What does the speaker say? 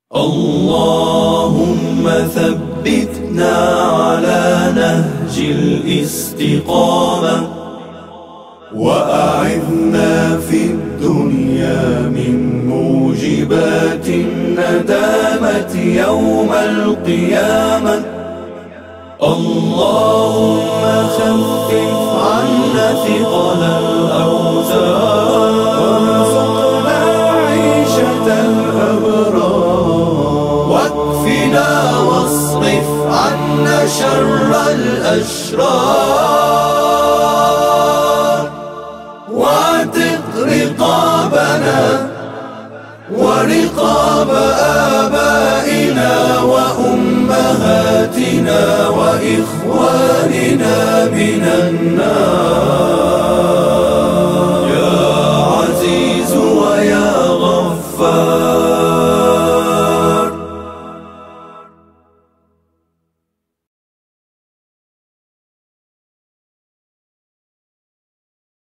اللهم ثبتنا على نهج الاستقامة، وأعذنا في الدنيا من موجبات الندامة يوم القيامة. اللهم خفف عنا ثقل الأوزار، وارزقنا عيشة الأبرار، واكفنا واصرف عنا شر الأشرار، واعتق رقابنا ورقاب آبائنا وأمهاتنا وإخواننا من النار، يا عزيز ويا غفار.